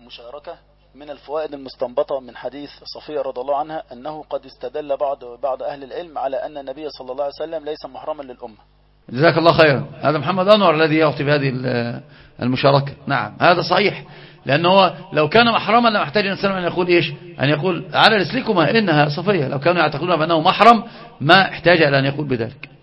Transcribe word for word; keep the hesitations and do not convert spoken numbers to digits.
المشاركة من الفوائد المستنبطة من حديث صفية رضي الله عنها أنه قد استدل بعض بعض أهل العلم على أن النبي صلى الله عليه وسلم ليس محرما للأمة. جزاك الله خيرا. هذا محمد أنور الذي يعطي بهذه المشاركة. نعم هذا صحيح، لأنه لو كان محرما لم يحتاج الإنسان أن يقول إيش، أن يقول على رسلكما إنها صفية. لو كانوا يعتقدون بأنه محرم ما احتاج إلى أن يقول بذلك.